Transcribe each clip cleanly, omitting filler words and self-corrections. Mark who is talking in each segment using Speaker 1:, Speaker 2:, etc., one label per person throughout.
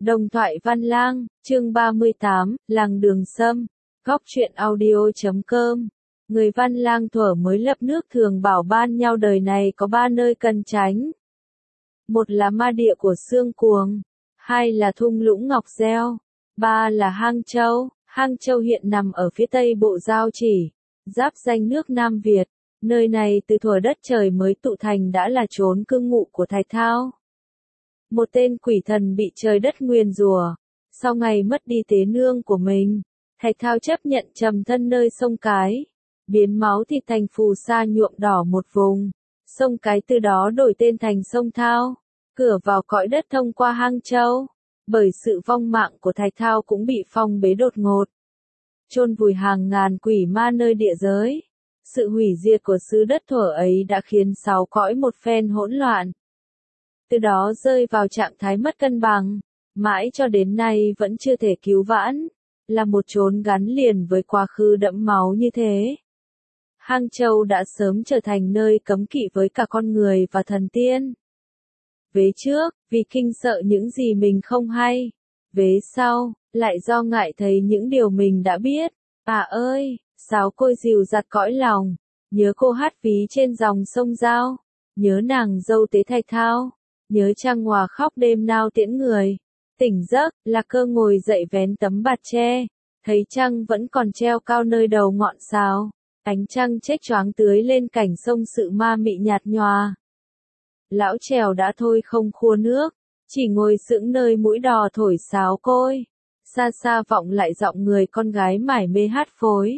Speaker 1: Đồng thoại Văn Lang, chương 38, Làng Đường Sâm, góc truyện audio.com. Người Văn Lang thuở mới lập nước thường bảo ban nhau đời này có ba nơi cần tránh. Một là ma địa của Xương Cuồng, hai là thung lũng Ngọc Gieo, ba là Hang Châu. Hang Châu hiện nằm ở phía tây bộ Giao Chỉ, giáp ranh nước Nam Việt. Nơi này từ thuở đất trời mới tụ thành đã là chốn cư ngụ của Thạch Thao, một tên quỷ thần bị trời đất nguyền rủa. Sau ngày mất đi tế nương của mình, Thạch Thao chấp nhận trầm thân nơi sông Cái, biến máu thịt thành phù sa nhuộm đỏ một vùng. Sông Cái từ đó đổi tên thành sông Thao, cửa vào cõi đất thông qua Hang Châu. Bởi sự vong mạng của Thạch Thao cũng bị phong bế đột ngột, chôn vùi hàng ngàn quỷ ma nơi địa giới. Sự hủy diệt của xứ đất thuở ấy đã khiến sáu cõi một phen hỗn loạn, từ đó rơi vào trạng thái mất cân bằng, mãi cho đến nay vẫn chưa thể cứu vãn, là một chốn gắn liền với quá khứ đẫm máu như thế. Hang Châu đã sớm trở thành nơi cấm kỵ với cả con người và thần tiên. Vế trước, vì kinh sợ những gì mình không hay. Vế sau, lại do ngại thấy những điều mình đã biết. À ơi, sáo côi dìu dặt cõi lòng, nhớ cô hát ví trên dòng sông Giao, nhớ nàng dâu tế Thạch Thao, nhớ trăng hòa khóc đêm nao tiễn người. Tỉnh giấc, Lạc Cơ ngồi dậy vén tấm bạt tre, thấy trăng vẫn còn treo cao nơi đầu ngọn sáo, ánh trăng chếch choáng tưới lên cảnh sông sự ma mị nhạt nhòa. Lão trèo đã thôi không khua nước, chỉ ngồi sững nơi mũi đò thổi sáo côi. Xa xa vọng lại giọng người con gái mải mê hát phối.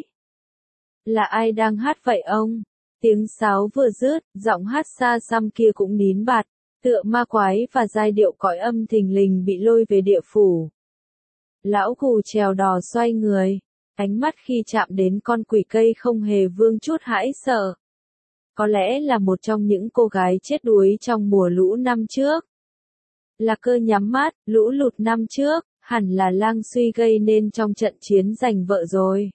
Speaker 1: Là ai đang hát vậy ông? Tiếng sáo vừa dứt, giọng hát xa xăm kia cũng nín bặt, tựa ma quái và giai điệu cõi âm thình lình bị lôi về địa phủ. Lão gù chèo đò xoay người, ánh mắt khi chạm đến con quỷ cây không hề vương chút hãi sợ. Có lẽ là một trong những cô gái chết đuối trong mùa lũ năm trước. Lạc Cơ nhắm mắt, lũ lụt năm trước, hẳn là Lang Suy gây nên trong trận chiến giành vợ rồi.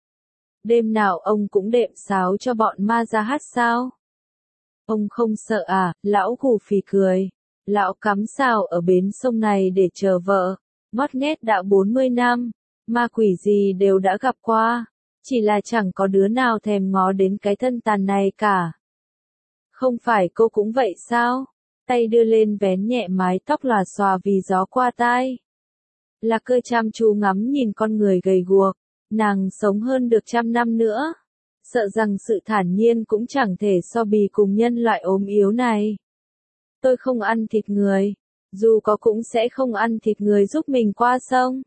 Speaker 1: Đêm nào ông cũng đệm sáo cho bọn ma ra hát sao? Ông không sợ à? Lão gù phì cười. Lão cắm sào ở bến sông này để chờ vợ, ngót nghét đã 40 năm, ma quỷ gì đều đã gặp qua, chỉ là chẳng có đứa nào thèm ngó đến cái thân tàn này cả. Không phải cô cũng vậy sao? Tay đưa lên vén nhẹ mái tóc lòa xòa vì gió qua tai. Lạc Cơ chăm chú ngắm nhìn con người gầy guộc, nàng sống hơn được 100 năm nữa, sợ rằng sự thản nhiên cũng chẳng thể so bì cùng nhân loại ốm yếu này. Tôi không ăn thịt người, dù có cũng sẽ không ăn thịt người giúp mình qua sông.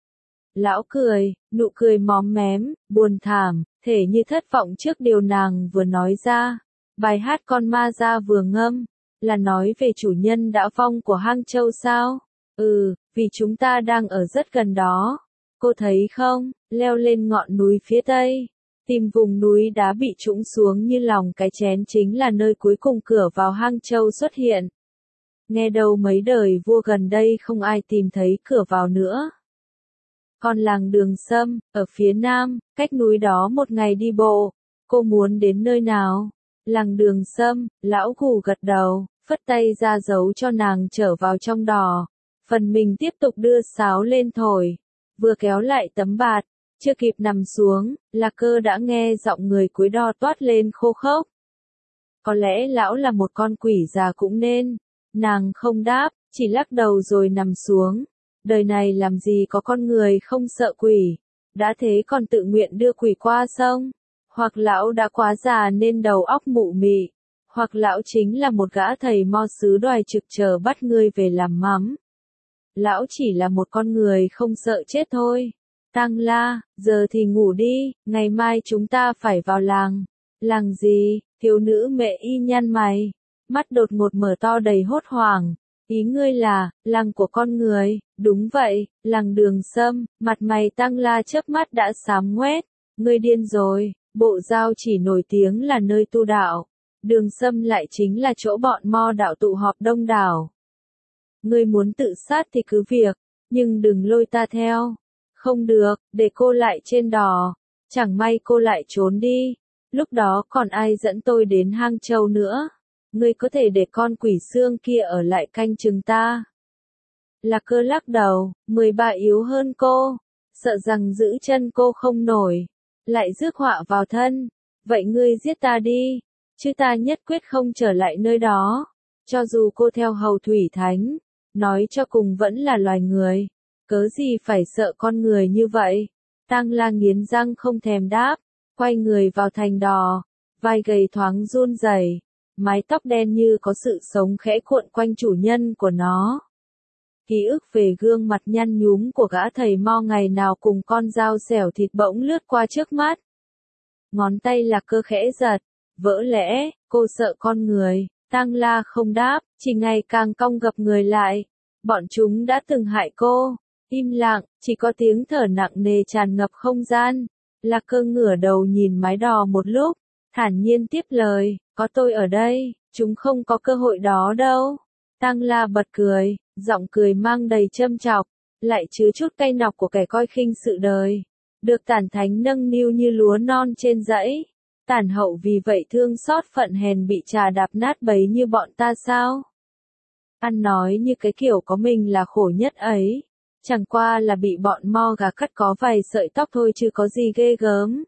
Speaker 1: Lão cười, nụ cười móm mém, buồn thảm, thể như thất vọng trước điều nàng vừa nói ra. Bài hát con ma ra vừa ngâm, là nói về chủ nhân đã vong của Hang Châu sao? Vì chúng ta đang ở rất gần đó. Cô thấy không, leo lên ngọn núi phía tây, tìm vùng núi đá bị trũng xuống như lòng cái chén chính là nơi cuối cùng cửa vào Hang Châu xuất hiện. Nghe đâu mấy đời vua gần đây không ai tìm thấy cửa vào nữa. Còn làng Đường Sâm, ở phía nam, cách núi đó một ngày đi bộ, cô muốn đến nơi nào? Làng Đường Sâm, lão gù gật đầu, phất tay ra dấu cho nàng trở vào trong đò. Phần mình tiếp tục đưa sáo lên thổi, vừa kéo lại tấm bạt, chưa kịp nằm xuống, Lạc Cơ đã nghe giọng người cuối đò toát lên khô khốc. Có lẽ lão là một con quỷ già cũng nên. Nàng không đáp, chỉ lắc đầu rồi nằm xuống. Đời này làm gì có con người không sợ quỷ, đã thế còn tự nguyện đưa quỷ qua sông. Hoặc lão đã quá già nên đầu óc mụ mị, hoặc lão chính là một gã thầy mo sứ đoài trực chờ bắt ngươi về làm mắm. Lão chỉ là một con người không sợ chết thôi. Tăng La, giờ thì ngủ đi, ngày mai chúng ta phải vào làng. Làng gì? Thiếu nữ mẹ y nhăn mày, mắt đột ngột mở to đầy hốt hoảng. Ý ngươi là, làng của con người? Đúng vậy, làng Đường Sâm. Mặt mày Tăng La chớp mắt đã xám ngoét. Ngươi điên rồi, bộ Giao Chỉ nổi tiếng là nơi tu đạo, Đường Sâm lại chính là chỗ bọn mo đạo tụ họp đông đảo. Ngươi muốn tự sát thì cứ việc, nhưng đừng lôi ta theo. Không được, để cô lại trên đò. Chẳng may cô lại trốn đi, lúc đó còn ai dẫn tôi đến Hang Châu nữa? Ngươi có thể để con quỷ xương kia ở lại canh chừng ta. Lạc Cơ lắc đầu, 13 yếu hơn cô, sợ rằng giữ chân cô không nổi, lại rước họa vào thân. Vậy ngươi giết ta đi, chứ ta nhất quyết không trở lại nơi đó. Cho dù cô theo hầu thủy thánh, nói cho cùng vẫn là loài người, cớ gì phải sợ con người như vậy. Tang La nghiến răng không thèm đáp, quay người vào thành đò, vai gầy thoáng run rẩy, mái tóc đen như có sự sống khẽ cuộn quanh chủ nhân của nó. Ký ức về gương mặt nhăn nhúm của gã thầy mo ngày nào cùng con dao xẻo thịt bỗng lướt qua trước mắt. Ngón tay Lạc Cơ khẽ giật, vỡ lẽ, cô sợ con người. Tang La không đáp, chỉ ngày càng cong gập người lại. Bọn chúng đã từng hại cô. Im lặng, chỉ có tiếng thở nặng nề tràn ngập không gian. Lạc Cơ ngửa đầu nhìn mái đò một lúc, thản nhiên tiếp lời, có tôi ở đây, chúng không có cơ hội đó đâu. Tang La bật cười, giọng cười mang đầy châm chọc, lại chứa chút cay nọc của kẻ coi khinh sự đời. Được Tản Thánh nâng niu như lúa non trên dãy. Tản Hậu vì vậy thương xót phận hèn bị trà đạp nát bấy như bọn ta sao? Ăn nói như cái kiểu có mình là khổ nhất ấy. Chẳng qua là bị bọn mo gà cắt có vài sợi tóc thôi chứ có gì ghê gớm.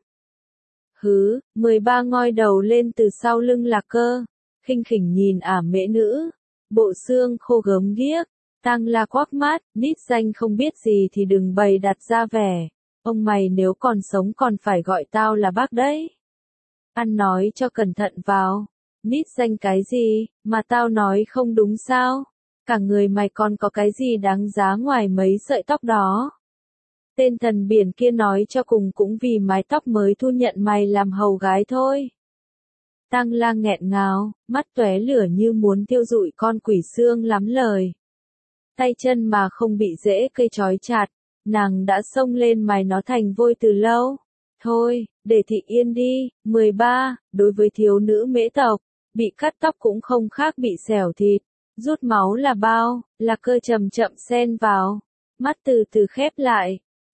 Speaker 1: 13 ngoi đầu lên từ sau lưng Lạc Cơ, khinh khỉnh nhìn ả mễ nữ, bộ xương khô gớm ghiếc. Tang La quắc mắt, nít danh không biết gì thì đừng bày đặt ra vẻ. Ông mày nếu còn sống còn phải gọi tao là bác đấy. Ăn nói cho cẩn thận vào. Nít danh cái gì, mà tao nói không đúng sao? Cả người mày còn có cái gì đáng giá ngoài mấy sợi tóc đó? Tên thần biển kia nói cho cùng cũng vì mái tóc mới thu nhận mày làm hầu gái thôi. Tang La nghẹn ngào, mắt tóe lửa như muốn thiêu rụi con quỷ xương lắm lời. Tay chân mà không bị rễ cây trói chặt, nàng đã xông lên mài nó thành vôi từ lâu. Thôi, để thị yên đi. 13, đối với thiếu nữ mễ tộc, bị cắt tóc cũng không khác bị xẻo thịt, rút máu là bao. Lạc Cơ chậm chậm xen vào, mắt từ từ khép lại.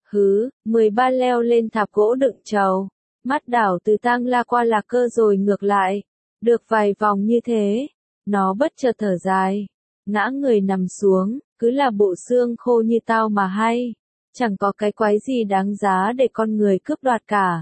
Speaker 1: 13 leo lên thạp gỗ đựng trầu, mắt đảo từ Tang La qua Lạc Cơ rồi ngược lại. Được vài vòng như thế, nó bất chợt thở dài, ngã người nằm xuống, cứ là bộ xương khô như tao mà hay. Chẳng có cái quái gì đáng giá để con người cướp đoạt cả.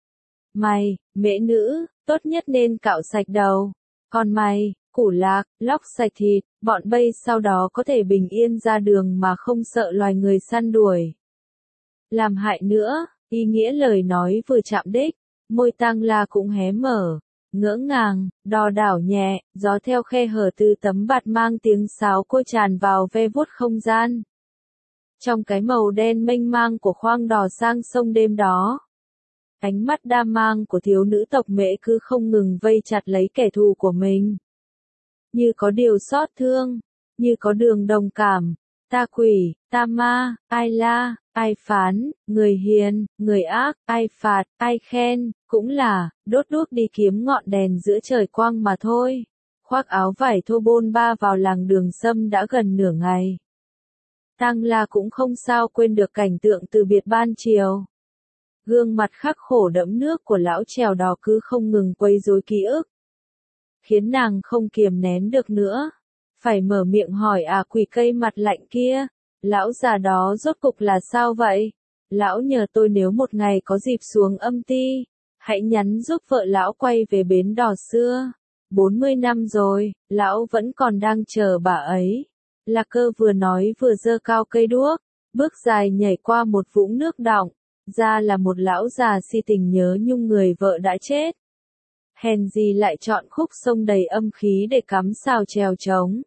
Speaker 1: Mày, mễ nữ, tốt nhất nên cạo sạch đầu. Còn mày, củ lạc, lóc sạch thịt, bọn bây sau đó có thể bình yên ra đường mà không sợ loài người săn đuổi. Làm hại nữa, ý nghĩa lời nói vừa chạm đích, môi Tang La cũng hé mở. Ngỡ ngàng, đò đảo nhẹ, gió theo khe hở từ tấm bạt mang tiếng sáo côi tràn vào ve vuốt không gian. Trong cái màu đen mênh mang của khoang đò sang sông đêm đó, ánh mắt đa mang của thiếu nữ tộc Mễ cứ không ngừng vây chặt lấy kẻ thù của mình. Như có điều xót thương, như có đường đồng cảm. Ta quỷ, ta ma, ai la, ai phán, người hiền, người ác, ai phạt, ai khen, cũng là, đốt đuốc đi kiếm ngọn đèn giữa trời quang mà thôi. Khoác áo vải thô bôn ba vào làng Đường Sâm đã gần nửa ngày. Tang La cũng không sao quên được cảnh tượng từ biệt ban chiều. Gương mặt khắc khổ đẫm nước của lão chèo đò cứ không ngừng quấy rối ký ức, khiến nàng không kiềm nén được nữa. Phải mở miệng hỏi quỷ cây mặt lạnh kia, lão già đó rốt cục là sao vậy? Lão nhờ tôi nếu một ngày có dịp xuống Âm Ti, hãy nhắn giúp vợ lão quay về bến đò xưa. 40 năm rồi, lão vẫn còn đang chờ bà ấy. Lạc Cơ vừa nói vừa giơ cao cây đuốc, bước dài nhảy qua một vũng nước đọng, ra là một lão già si tình nhớ nhung người vợ đã chết. Hèn gì lại chọn khúc sông đầy âm khí để cắm sào chèo trống.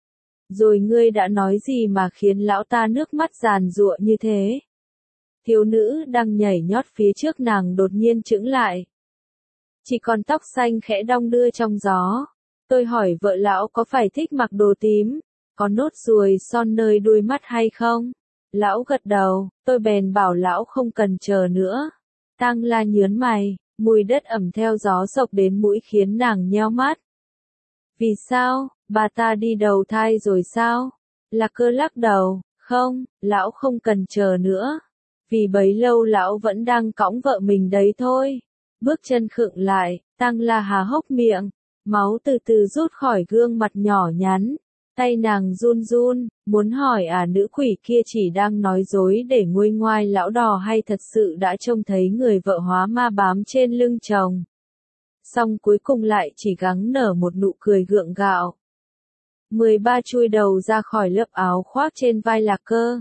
Speaker 1: Rồi ngươi đã nói gì mà khiến lão ta nước mắt giàn giụa như thế? Thiếu nữ đang nhảy nhót phía trước nàng đột nhiên chững lại. Chỉ còn tóc xanh khẽ đong đưa trong gió. Tôi hỏi vợ lão có phải thích mặc đồ tím, có nốt ruồi son nơi đuôi mắt hay không? Lão gật đầu, tôi bèn bảo lão không cần chờ nữa. Tang La nhớn mày, mùi đất ẩm theo gió sộc đến mũi khiến nàng nheo mắt. Vì sao, bà ta đi đầu thai rồi sao? Lạc Cơ lắc đầu, không, lão không cần chờ nữa. Vì bấy lâu lão vẫn đang cõng vợ mình đấy thôi. Bước chân khựng lại, Tang La há hốc miệng, máu từ từ rút khỏi gương mặt nhỏ nhắn. Tay nàng run run, muốn hỏi nữ quỷ kia chỉ đang nói dối để nguôi ngoai lão đò hay thật sự đã trông thấy người vợ hóa ma bám trên lưng chồng. Xong cuối cùng lại chỉ gắng nở một nụ cười gượng gạo. 13 chui đầu ra khỏi lớp áo khoác trên vai Lạc Cơ.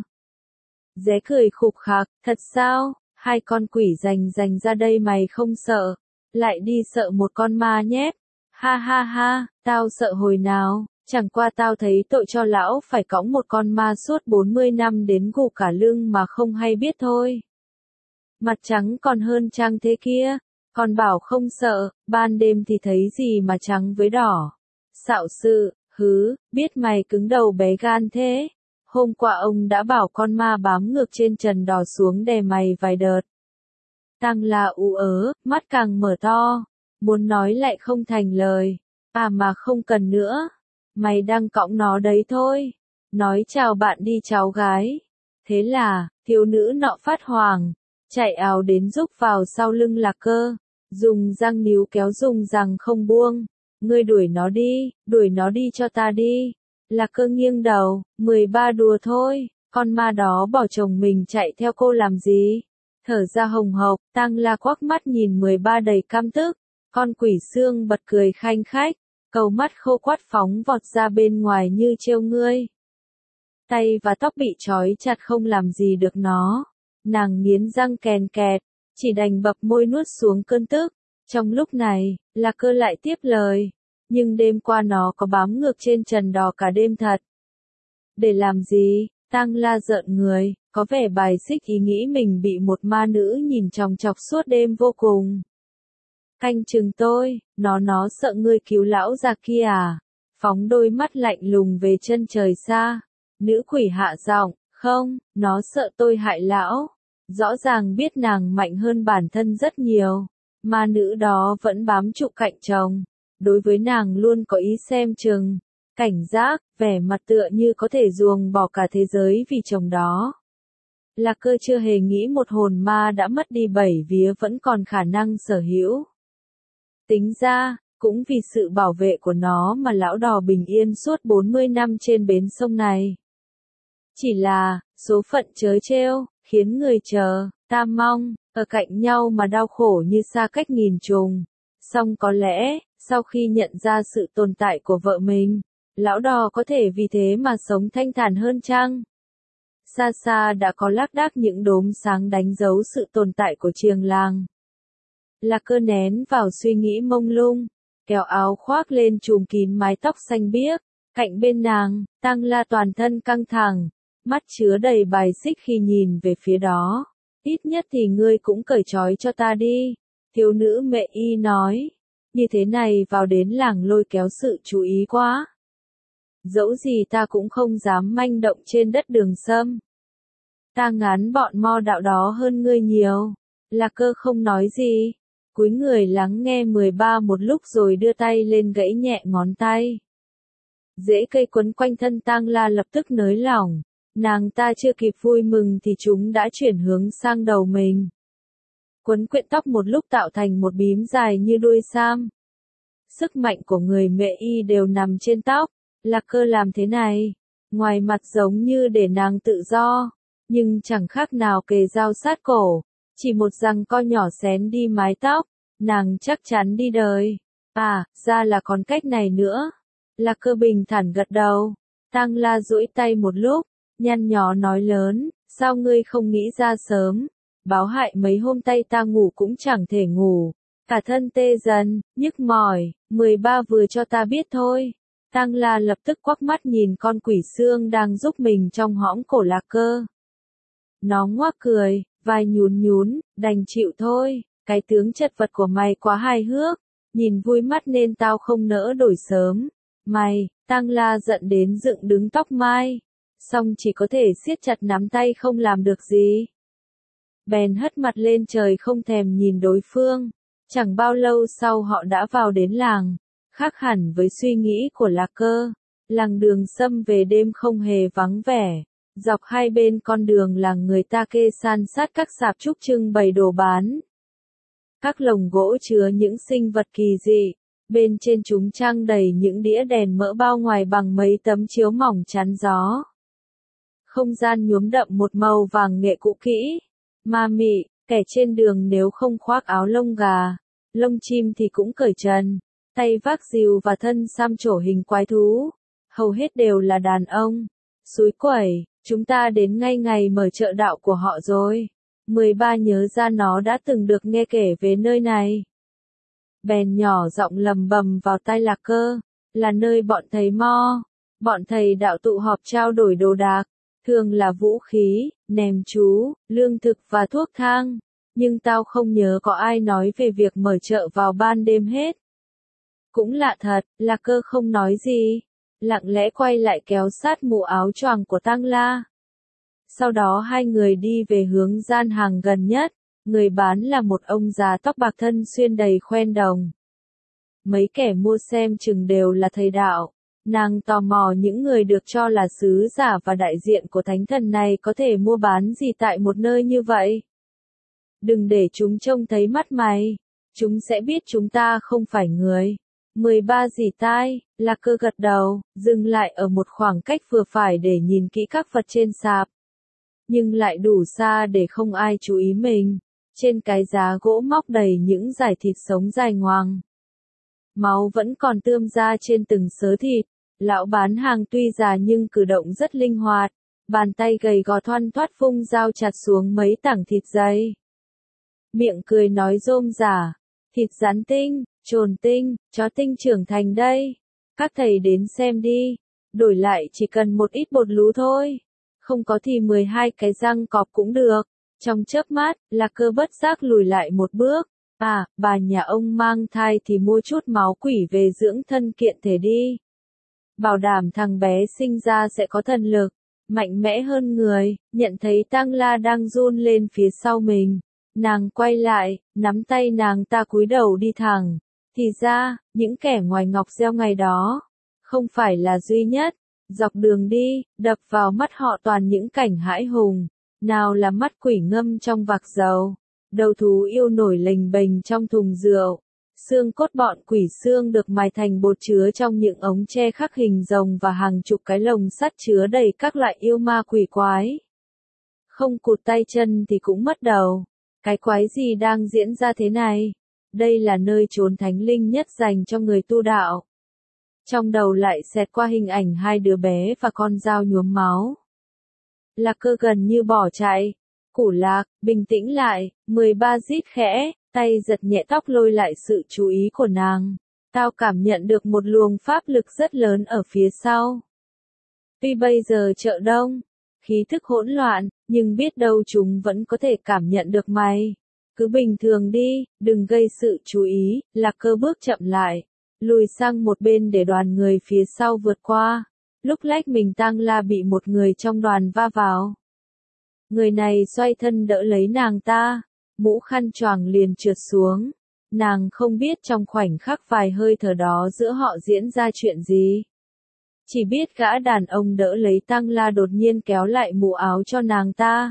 Speaker 1: Dé cười khục khạc, thật sao, hai con quỷ rành ra đây mày không sợ, lại đi sợ một con ma nhép. Ha ha ha, tao sợ hồi nào, chẳng qua tao thấy tội cho lão phải cõng một con ma suốt 40 năm đến gục cả lưng mà không hay biết thôi. Mặt trắng còn hơn trăng thế kia, còn bảo không sợ, ban đêm thì thấy gì mà trắng với đỏ. Xạo sự, biết mày cứng đầu bé gan thế. Hôm qua ông đã bảo con ma bám ngược trên trần đò xuống đè mày vài đợt. Tăng La ú mắt càng mở to, muốn nói lại không thành lời. Mà không cần nữa, mày đang cõng nó đấy thôi. Nói chào bạn đi cháu gái. Thế là, thiếu nữ nọ phát hoảng, chạy ào đến rúc vào sau lưng Lạc Cơ, dùng răng níu kéo dùng rằng không buông. Ngươi đuổi nó đi cho ta đi. Lạc Cơ nghiêng đầu, 13 đùa thôi, con ma đó bỏ chồng mình chạy theo cô làm gì? Thở ra hồng hộc, Tăng La quắc mắt nhìn 13 đầy căm tức, con quỷ xương bật cười khanh khách, cầu mắt khô quắt phóng vọt ra bên ngoài như trêu ngươi. Tay và tóc bị trói chặt không làm gì được nó, nàng nghiến răng kèn kẹt, chỉ đành bập môi nuốt xuống cơn tức. Trong lúc này, Lạc Cơ lại tiếp lời. Nhưng đêm qua nó có bám ngược trên trần đò cả đêm thật. Để làm gì? Tăng La rợn người, có vẻ bài xích ý nghĩ mình bị một ma nữ nhìn chòng chọc suốt đêm vô cùng. Canh chừng tôi, nó sợ ngươi cứu lão già kia à? Phóng đôi mắt lạnh lùng về chân trời xa. Nữ quỷ hạ giọng, không, nó sợ tôi hại lão. Rõ ràng biết nàng mạnh hơn bản thân rất nhiều. Ma nữ đó vẫn bám trụ cạnh chồng. Đối với nàng luôn có ý xem chừng, cảnh giác, vẻ mặt tựa như có thể ruồng bỏ cả thế giới vì chồng đó. Lạc Cơ chưa hề nghĩ một hồn ma đã mất đi 7 vía vẫn còn khả năng sở hữu. Tính ra, cũng vì sự bảo vệ của nó mà lão đò bình yên suốt 40 năm trên bến sông này. Chỉ là, số phận trớ trêu, khiến người chờ, ta mong, ở cạnh nhau mà đau khổ như xa cách nghìn trùng. Song có lẽ, sau khi nhận ra sự tồn tại của vợ mình, lão đò có thể vì thế mà sống thanh thản hơn chăng? Xa xa đã có lác đác những đốm sáng đánh dấu sự tồn tại của chiềng làng. Lạc Cơ nén vào suy nghĩ mông lung, kéo áo khoác lên trùm kín mái tóc xanh biếc, cạnh bên nàng, Tăng La toàn thân căng thẳng, mắt chứa đầy bài xích khi nhìn về phía đó. Ít nhất thì ngươi cũng cởi trói cho ta đi, thiếu nữ Mẹ Y nói. Như thế này vào đến làng lôi kéo sự chú ý quá. Dẫu gì ta cũng không dám manh động trên đất Đường Sâm. Ta ngán bọn mo đạo đó hơn ngươi nhiều. Lạc Cơ không nói gì, cúi người lắng nghe 13 một lúc rồi đưa tay lên gãy nhẹ ngón tay. Rễ cây quấn quanh thân Tăng La lập tức nới lỏng, nàng ta chưa kịp vui mừng thì chúng đã chuyển hướng sang đầu mình. Quấn quyện tóc một lúc tạo thành một bím dài như đuôi sam. Sức mạnh của người Mẹ Y đều nằm trên tóc. Lạc Cơ làm thế này, ngoài mặt giống như để nàng tự do, nhưng chẳng khác nào kề dao sát cổ, chỉ một giằng co nhỏ xén đi mái tóc, nàng chắc chắn đi đời. Ra là còn cách này nữa. Lạc Cơ bình thản gật đầu. Tăng La duỗi tay một lúc, nhăn nhó nói lớn, sao ngươi không nghĩ ra sớm? Báo hại mấy hôm tay ta ngủ cũng chẳng thể ngủ, cả thân tê dần, nhức mỏi, 13 vừa cho ta biết thôi. Tăng La lập tức quắc mắt nhìn con quỷ xương đang giúp mình trong hõm cổ Lạc Cơ. Nó ngoác cười, vai nhún nhún, đành chịu thôi, cái tướng chật vật của mày quá hài hước, nhìn vui mắt nên tao không nỡ đổi sớm. Mày, Tăng La giận đến dựng đứng tóc mai, song chỉ có thể siết chặt nắm tay không làm được gì. Bèn hất mặt lên trời không thèm nhìn đối phương. Chẳng bao lâu sau họ đã vào đến làng. Khác hẳn với suy nghĩ của Lạc Cơ, làng Đường Sâm về đêm không hề vắng vẻ. Dọc hai bên con đường làng người ta kê san sát các sạp trúc trưng bày đồ bán. Các lồng gỗ chứa những sinh vật kỳ dị, Bên trên chúng trang đầy những đĩa đèn mỡ bao ngoài bằng mấy tấm chiếu mỏng chắn gió. Không gian nhuốm đậm một màu vàng nghệ cũ kỹ, ma mị, kẻ trên đường nếu không khoác áo lông gà, lông chim thì cũng cởi trần, tay vác rìu và thân xăm trổ hình quái thú. Hầu hết đều là đàn ông. Xúi quẩy, chúng ta đến ngay ngày mở chợ đạo của họ rồi. 13 nhớ ra nó đã từng được nghe kể về nơi này. Bèn nhỏ giọng lầm bầm vào tai Lạc Cơ, là nơi bọn thầy mo, bọn thầy đạo tụ họp trao đổi đồ đạc, thường là vũ khí, nèm chú, lương thực và thuốc thang. Nhưng tao không nhớ có ai nói về việc mở chợ vào ban đêm hết. Cũng lạ thật, Lạc Cơ không nói gì, lặng lẽ quay lại kéo sát mũ áo choàng của Tăng La. Sau đó hai người đi về hướng gian hàng gần nhất, người bán là một ông già tóc bạc thân xuyên đầy khoen đồng. Mấy kẻ mua xem chừng đều là thầy đạo. Nàng tò mò những người được cho là sứ giả và đại diện của thánh thần này có thể mua bán gì tại một nơi như vậy. Đừng để chúng trông thấy mắt mày, chúng sẽ biết chúng ta không phải người. 13 dì tai, Lạc Cơ gật đầu, dừng lại ở một khoảng cách vừa phải để nhìn kỹ các vật trên sạp. Nhưng lại đủ xa để không ai chú ý mình. Trên cái giá gỗ móc đầy những dải thịt sống dài ngoằng. Máu vẫn còn tươm ra trên từng sớ thịt. Lão bán hàng tuy già nhưng cử động rất linh hoạt. Bàn tay gầy gò thoăn thoắt vung dao chặt xuống mấy tảng thịt dày. Miệng cười nói rôm rả. Thịt rắn tinh, trồn tinh, chó tinh trưởng thành đây. Các thầy đến xem đi. Đổi lại chỉ cần một ít bột lú thôi. Không có thì 12 cái răng cọp cũng được. Trong chớp mắt, Lạc Cơ bất giác lùi lại một bước. À, bà nhà ông mang thai thì mua chút máu quỷ về dưỡng thân kiện thể đi. Bảo đảm thằng bé sinh ra sẽ có thần lực, mạnh mẽ hơn người. Nhận thấy Tăng La đang run lên phía sau mình. Nàng quay lại, nắm tay nàng ta cúi đầu đi thẳng. Thì ra, những kẻ ngoài ngọc gieo ngày đó, không phải là duy nhất. Dọc đường đi, đập vào mắt họ toàn những cảnh hãi hùng. Nào là mắt quỷ ngâm trong vạc dầu, đầu thú yêu nổi lềnh bềnh trong thùng rượu, xương cốt bọn quỷ xương được mài thành bột chứa trong những ống tre khắc hình rồng và hàng chục cái lồng sắt chứa đầy các loại yêu ma quỷ quái. Không cụt tay chân thì cũng mất đầu. Cái quái gì đang diễn ra thế này? Đây là nơi chốn thánh linh nhất dành cho người tu đạo. Trong đầu lại xẹt qua hình ảnh hai đứa bé và con dao nhuốm máu. Lạc Cơ gần như bỏ chạy. Củ Lạc, bình tĩnh lại, 13 rít khẽ, tay giật nhẹ tóc lôi lại sự chú ý của nàng. Tao cảm nhận được một luồng pháp lực rất lớn ở phía sau. Tuy bây giờ chợ đông, khí thức hỗn loạn, nhưng biết đâu chúng vẫn có thể cảm nhận được mày. Cứ bình thường đi, đừng gây sự chú ý. Lạc Cơ bước chậm lại, lùi sang một bên để đoàn người phía sau vượt qua. Lúc lách mình Tăng La bị một người trong đoàn va vào. Người này xoay thân đỡ lấy nàng ta, mũ khăn choàng liền trượt xuống. Nàng không biết trong khoảnh khắc vài hơi thở đó giữa họ diễn ra chuyện gì. Chỉ biết gã đàn ông đỡ lấy Tăng La đột nhiên kéo lại mũ áo cho nàng ta.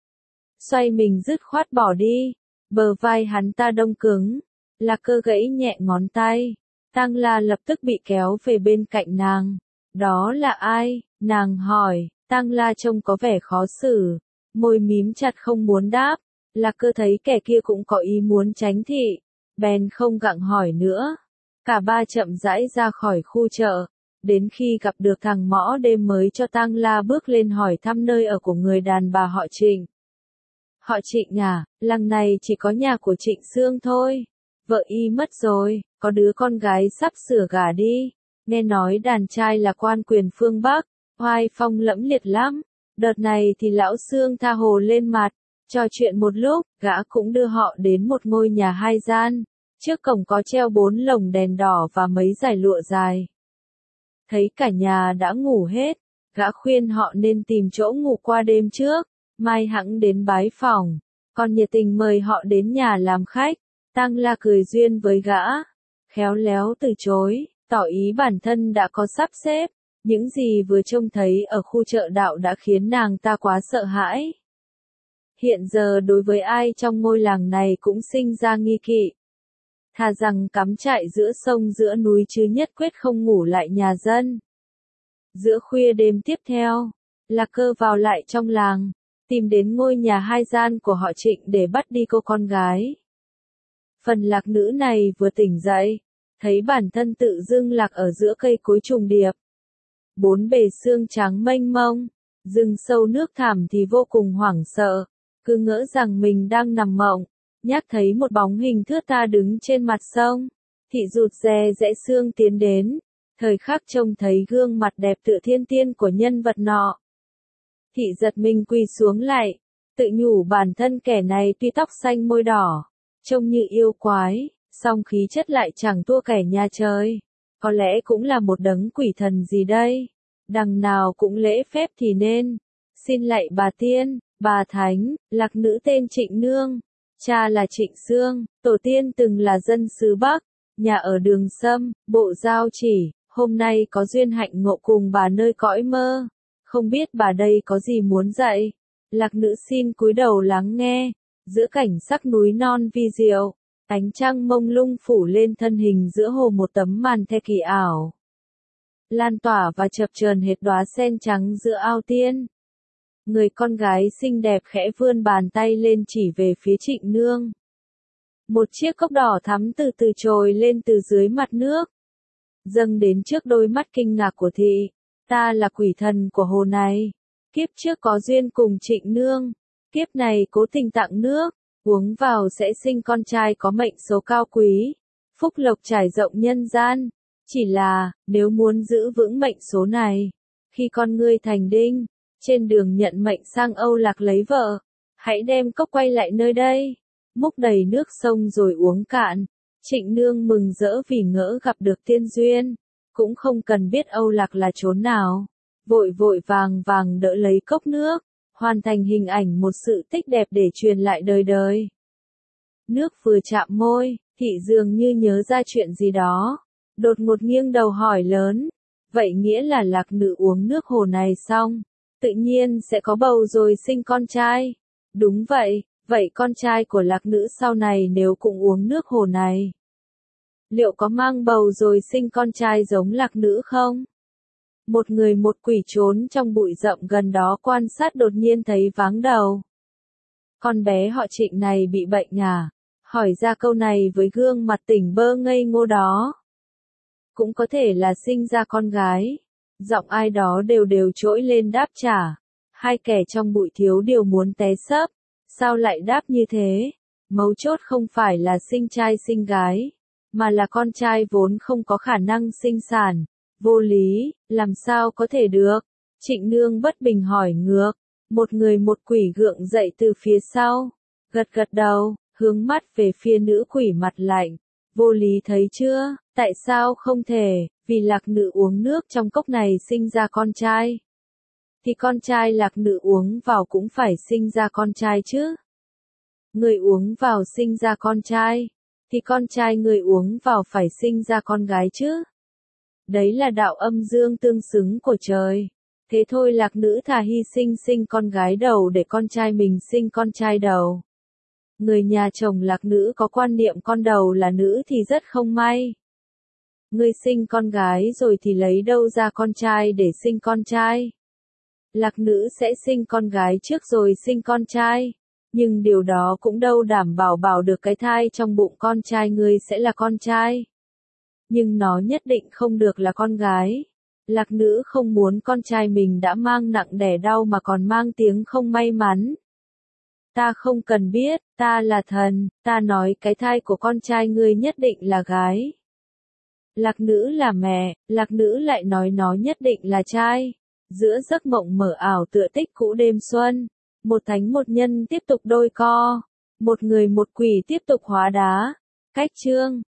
Speaker 1: Xoay mình dứt khoát bỏ đi, bờ vai hắn ta đông cứng. Lạc Cơ gãy nhẹ ngón tay. Tăng La lập tức bị kéo về bên cạnh nàng. Đó là ai? Nàng hỏi. Tăng La trông có vẻ khó xử, môi mím chặt không muốn đáp. Lạc Cơ thấy kẻ kia cũng có ý muốn tránh thị, bèn không gặng hỏi nữa. Cả ba chậm rãi ra khỏi khu chợ, đến khi gặp được thằng mõ đêm mới cho Tăng La bước lên hỏi thăm nơi ở của người đàn bà họ Trịnh. Họ Trịnh à, làng này chỉ có nhà của Trịnh Sương thôi. Vợ y mất rồi, có đứa con gái sắp sửa gả đi. Nghe nói đàn trai là quan quyền phương Bắc, oai phong lẫm liệt lắm. Đợt này thì lão Sương tha hồ lên mặt, trò chuyện một lúc, gã cũng đưa họ đến một ngôi nhà 2 gian. Trước cổng có treo 4 lồng đèn đỏ và mấy dải lụa dài. Thấy cả nhà đã ngủ hết, gã khuyên họ nên tìm chỗ ngủ qua đêm trước, mai hẵng đến bái phỏng, còn nhiệt tình mời họ đến nhà làm khách. Tăng La cười duyên với gã, khéo léo từ chối, tỏ ý bản thân đã có sắp xếp. Những gì vừa trông thấy ở khu chợ đạo đã khiến nàng ta quá sợ hãi. Hiện giờ đối với ai trong ngôi làng này cũng sinh ra nghi kỵ. thà rằng cắm trại giữa sông giữa núi chứ nhất quyết không ngủ lại nhà dân. Giữa khuya đêm tiếp theo, Lạc Cơ vào lại trong làng, tìm đến ngôi nhà 2 gian của họ Trịnh để bắt đi cô con gái. Phần lạc nữ này vừa tỉnh dậy, thấy bản thân tự dưng lạc ở giữa cây cối trùng điệp. 4 bề xương trắng mênh mông, rừng sâu nước thẳm thì vô cùng hoảng sợ, cứ ngỡ rằng mình đang nằm mộng, nhác thấy một bóng hình thướt tha đứng trên mặt sông. Thị rụt rè rẽ xương tiến đến, thời khắc trông thấy gương mặt đẹp tựa thiên tiên của nhân vật nọ. Thị giật mình quỳ xuống lại, tự nhủ bản thân kẻ này tuy tóc xanh môi đỏ, trông như yêu quái, song khí chất lại chẳng thua kẻ nhà trời. Có lẽ cũng là một đấng quỷ thần gì đây. Đằng nào cũng lễ phép thì nên. Xin lạy bà tiên, bà thánh, lạc nữ tên Trịnh Nương. Cha là Trịnh Sương, tổ tiên từng là dân xứ Bắc, nhà ở Đường Sâm, Bộ Giao Chỉ. Hôm nay có duyên hạnh ngộ cùng bà nơi cõi mơ. Không biết bà đây có gì muốn dạy. Lạc nữ xin cúi đầu lắng nghe. Giữa cảnh sắc núi non vi diệu, ánh trăng mông lung phủ lên thân hình giữa hồ một tấm màn the kỳ ảo. Lan tỏa và chập chờn hệt đóa sen trắng giữa ao tiên. Người con gái xinh đẹp khẽ vươn bàn tay lên chỉ về phía Trịnh Nương. Một chiếc cốc đỏ thắm từ từ trồi lên từ dưới mặt nước, dâng đến trước đôi mắt kinh ngạc của thị. Ta là quỷ thần của hồ này. Kiếp trước có duyên cùng Trịnh Nương. Kiếp này cố tình tặng nước, uống vào sẽ sinh con trai có mệnh số cao quý, phúc lộc trải rộng nhân gian. Chỉ là, nếu muốn giữ vững mệnh số này, khi con ngươi thành đinh, trên đường nhận mệnh sang Âu Lạc lấy vợ, hãy đem cốc quay lại nơi đây, múc đầy nước sông rồi uống cạn. Trịnh Nương mừng rỡ vì ngỡ gặp được tiên duyên, cũng không cần biết Âu Lạc là chốn nào, vội vội vàng vàng đỡ lấy cốc nước, hoàn thành hình ảnh một sự tích đẹp để truyền lại đời đời. Nước vừa chạm môi, thị dường như nhớ ra chuyện gì đó, đột ngột nghiêng đầu hỏi lớn, vậy nghĩa là lạc nữ uống nước hồ này xong, tự nhiên sẽ có bầu rồi sinh con trai. Đúng vậy, vậy con trai của lạc nữ sau này nếu cũng uống nước hồ này, liệu có mang bầu rồi sinh con trai giống lạc nữ không? Một người một quỷ trốn trong bụi rậm gần đó quan sát đột nhiên thấy váng đầu. Con bé họ Trịnh này bị bệnh à? Hỏi ra câu này với gương mặt tỉnh bơ ngây ngô đó. Cũng có thể là sinh ra con gái. Giọng ai đó đều đều trỗi lên đáp trả. Hai kẻ trong bụi thiếu điều muốn té xấp. Sao lại đáp như thế? Mấu chốt không phải là sinh trai sinh gái, mà là con trai vốn không có khả năng sinh sản. Vô lý, làm sao có thể được? Trịnh Nương bất bình hỏi ngược. Một người một quỷ gượng dậy từ phía sau, gật gật đầu, hướng mắt về phía nữ quỷ mặt lạnh. Vô lý thấy chưa? Tại sao không thể? Vì lạc nữ uống nước trong cốc này sinh ra con trai, thì con trai lạc nữ uống vào cũng phải sinh ra con trai chứ. Người uống vào sinh ra con trai, thì con trai người uống vào phải sinh ra con gái chứ. Đấy là đạo âm dương tương xứng của trời. Thế thôi lạc nữ thà hy sinh sinh con gái đầu để con trai mình sinh con trai đầu. Người nhà chồng lạc nữ có quan niệm con đầu là nữ thì rất không may. Người sinh con gái rồi thì lấy đâu ra con trai để sinh con trai. Lạc nữ sẽ sinh con gái trước rồi sinh con trai. Nhưng điều đó cũng đâu đảm bảo được cái thai trong bụng con trai người sẽ là con trai. Nhưng nó nhất định không được là con gái. Lạc nữ không muốn con trai mình đã mang nặng đẻ đau mà còn mang tiếng không may mắn. Ta không cần biết, ta là thần, ta nói cái thai của con trai ngươi nhất định là gái. Lạc nữ là mẹ, lạc nữ lại nói nó nhất định là trai. Giữa giấc mộng mở ảo tựa tích cũ đêm xuân, một thánh một nhân tiếp tục đôi co, một người một quỷ tiếp tục hóa đá. Cách chương